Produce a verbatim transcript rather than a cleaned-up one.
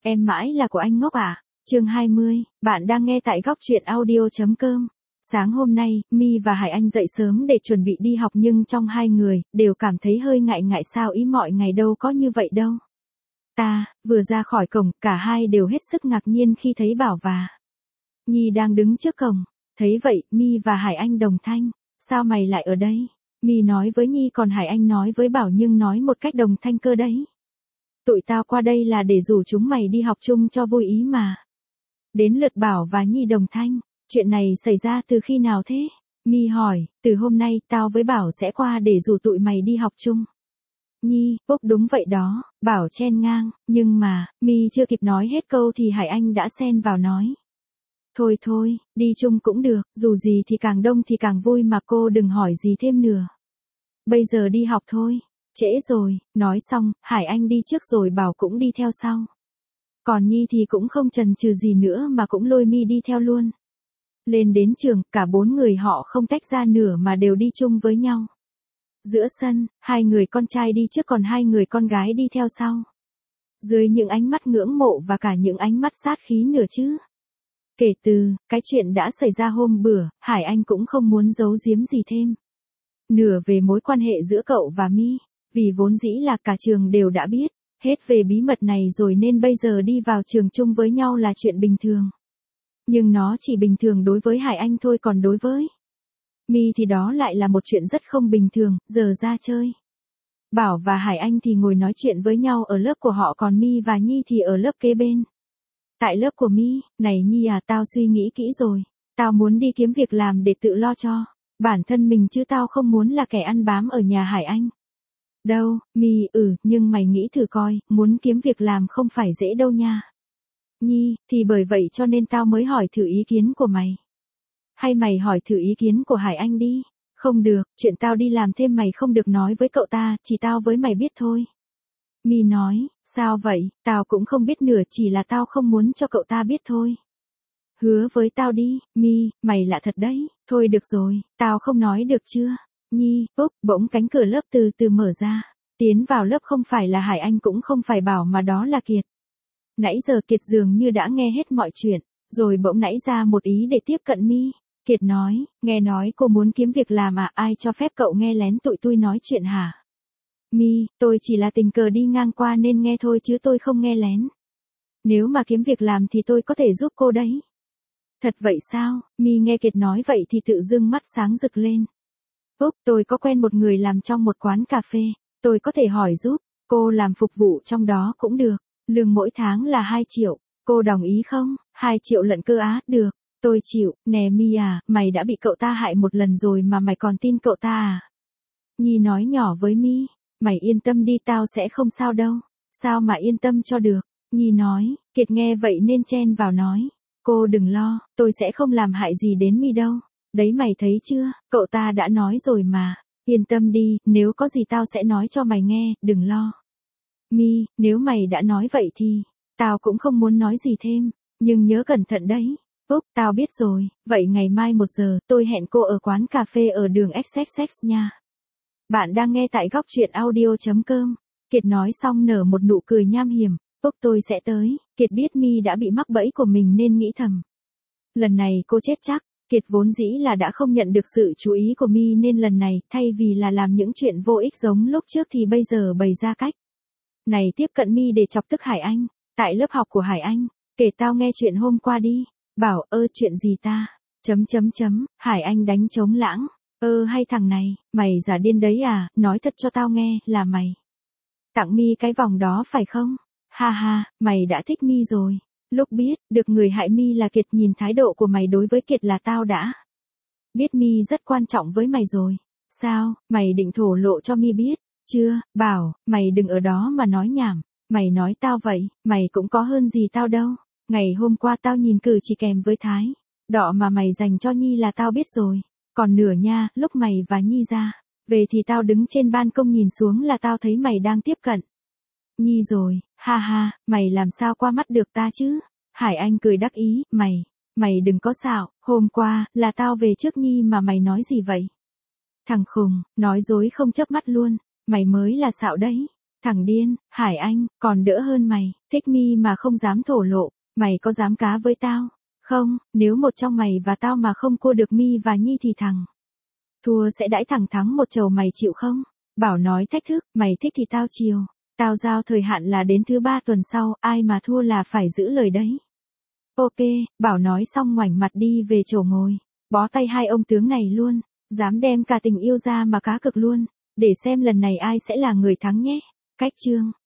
Em mãi là của anh ngốc à? Chương hai mươi, bạn đang nghe tại góc truyện audio chấm com. Sáng hôm nay, My và Hải Anh dậy sớm để chuẩn bị đi học nhưng trong hai người, đều cảm thấy hơi ngại ngại sao ý mọi ngày đâu có như vậy đâu. Ta, vừa ra khỏi cổng, cả hai đều hết sức ngạc nhiên khi thấy Bảo và Nhi đang đứng trước cổng. Thấy vậy, My và Hải Anh đồng thanh. Sao mày lại ở đây? My nói với Nhi còn Hải Anh nói với Bảo nhưng nói một cách đồng thanh cơ đấy. Tụi tao qua đây là để rủ chúng mày đi học chung cho vui ý mà. Đến lượt Bảo và Nhi đồng thanh. Chuyện này xảy ra từ khi nào thế? My hỏi, từ hôm nay tao với Bảo sẽ qua để rủ tụi mày đi học chung. Nhi, Úc đúng vậy đó, Bảo chen ngang, nhưng mà, My chưa kịp nói hết câu thì Hải Anh đã xen vào nói. Thôi thôi, đi chung cũng được, dù gì thì càng đông thì càng vui mà cô đừng hỏi gì thêm nữa. Bây giờ đi học thôi, trễ rồi, nói xong, Hải Anh đi trước rồi Bảo cũng đi theo sau. Còn Nhi thì cũng không chần chừ gì nữa mà cũng lôi My đi theo luôn. Lên đến trường, cả bốn người họ không tách ra nửa mà đều đi chung với nhau. Giữa sân, hai người con trai đi trước còn hai người con gái đi theo sau. Dưới những ánh mắt ngưỡng mộ và cả những ánh mắt sát khí nữa chứ. Kể từ cái chuyện đã xảy ra hôm bữa, Hải Anh cũng không muốn giấu giếm gì thêm. Nửa về mối quan hệ giữa cậu và My, vì vốn dĩ là cả trường đều đã biết hết về bí mật này rồi nên bây giờ đi vào trường chung với nhau là chuyện bình thường. Nhưng nó chỉ bình thường đối với Hải Anh thôi còn đối với My thì đó lại là một chuyện rất không bình thường, giờ ra chơi. Bảo và Hải Anh thì ngồi nói chuyện với nhau ở lớp của họ còn My và Nhi thì ở lớp kế bên. Tại lớp của My, này Nhi à tao suy nghĩ kỹ rồi, tao muốn đi kiếm việc làm để tự lo cho bản thân mình chứ tao không muốn là kẻ ăn bám ở nhà Hải Anh. Đâu, My, ừ, nhưng mày nghĩ thử coi, muốn kiếm việc làm không phải dễ đâu nha. Nhi, thì bởi vậy cho nên tao mới hỏi thử ý kiến của mày. Hay mày hỏi thử ý kiến của Hải Anh đi. Không được, chuyện tao đi làm thêm mày không được nói với cậu ta, chỉ tao với mày biết thôi. My nói, sao vậy, tao cũng không biết nửa chỉ là tao không muốn cho cậu ta biết thôi. Hứa với tao đi, My, mày lạ thật đấy, thôi được rồi, tao không nói được chưa. Nhi, Úc, bỗng cánh cửa lớp từ từ mở ra. Tiến vào lớp không phải là Hải Anh cũng không phải Bảo mà đó là Kiệt. Nãy giờ Kiệt dường như đã nghe hết mọi chuyện, rồi bỗng nảy ra một ý để tiếp cận My. Kiệt nói, nghe nói cô muốn kiếm việc làm à, ai cho phép cậu nghe lén tụi tôi nói chuyện hả? My, tôi chỉ là tình cờ đi ngang qua nên nghe thôi chứ tôi không nghe lén. Nếu mà kiếm việc làm thì tôi có thể giúp cô đấy. Thật vậy sao? My nghe Kiệt nói vậy thì tự dưng mắt sáng rực lên. Úc, tôi có quen một người làm trong một quán cà phê, tôi có thể hỏi giúp, cô làm phục vụ trong đó cũng được, lương mỗi tháng là hai triệu, cô đồng ý không? hai triệu lận cơ á, được, tôi chịu. Nè My à, mày đã bị cậu ta hại một lần rồi mà mày còn tin cậu ta à? Nhi nói nhỏ với My, mày yên tâm đi tao sẽ không sao đâu. Sao mà yên tâm cho được? Nhi nói. Kiệt nghe vậy nên chen vào nói, cô đừng lo, tôi sẽ không làm hại gì đến My đâu. Đấy mày thấy chưa, cậu ta đã nói rồi mà, yên tâm đi, nếu có gì tao sẽ nói cho mày nghe, đừng lo. My, nếu mày đã nói vậy thì, tao cũng không muốn nói gì thêm, nhưng nhớ cẩn thận đấy. Úc, tao biết rồi, vậy ngày mai một giờ, tôi hẹn cô ở quán cà phê ở đường ích ích ích nha. Bạn đang nghe tại góc truyện audio chấm com. Kiệt nói xong nở một nụ cười nham hiểm, Úc tôi sẽ tới. Kiệt biết My đã bị mắc bẫy của mình nên nghĩ thầm. Lần này cô chết chắc. Kiệt vốn dĩ là đã không nhận được sự chú ý của My nên lần này, thay vì là làm những chuyện vô ích giống lúc trước thì bây giờ bày ra cách này tiếp cận My để chọc tức Hải Anh. Tại lớp học của Hải Anh, kể tao nghe chuyện hôm qua đi. Bảo, ơ chuyện gì ta? Chấm chấm chấm, Hải Anh đánh trống lãng. Ơ hay thằng này, mày giả điên đấy à, nói thật cho tao nghe, là mày tặng My cái vòng đó phải không? Ha ha, mày đã thích My rồi. Lúc biết, được người hại My là Kiệt nhìn thái độ của mày đối với Kiệt là tao đã biết My rất quan trọng với mày rồi. Sao, mày định thổ lộ cho My biết? Chưa, Bảo, mày đừng ở đó mà nói nhảm. Mày nói tao vậy, mày cũng có hơn gì tao đâu. Ngày hôm qua tao nhìn cử chỉ kèm với thái đọ mà mày dành cho Nhi là tao biết rồi. Còn nửa nha, lúc mày và Nhi ra về thì tao đứng trên ban công nhìn xuống là tao thấy mày đang tiếp cận Nhi rồi, ha ha, mày làm sao qua mắt được ta chứ? Hải Anh cười đắc ý, mày, mày đừng có xạo, hôm qua, là tao về trước Nhi mà mày nói gì vậy? Thằng khùng, nói dối không chớp mắt luôn, mày mới là xạo đấy. Thằng điên, Hải Anh, còn đỡ hơn mày, thích mi mà không dám thổ lộ, mày có dám cá với tao? Không, nếu một trong mày và tao mà không cua được mi và Nhi thì thằng thua sẽ đãi thẳng thắng một chầu, mày chịu không? Bảo nói thách thức, mày thích thì tao chiều. Tao giao thời hạn là đến thứ ba tuần sau, ai mà thua là phải giữ lời đấy. Ok, Bảo nói xong ngoảnh mặt đi về chỗ ngồi. Bó tay hai ông tướng này luôn, dám đem cả tình yêu ra mà cá cược luôn, để xem lần này ai sẽ là người thắng nhé. Cách chương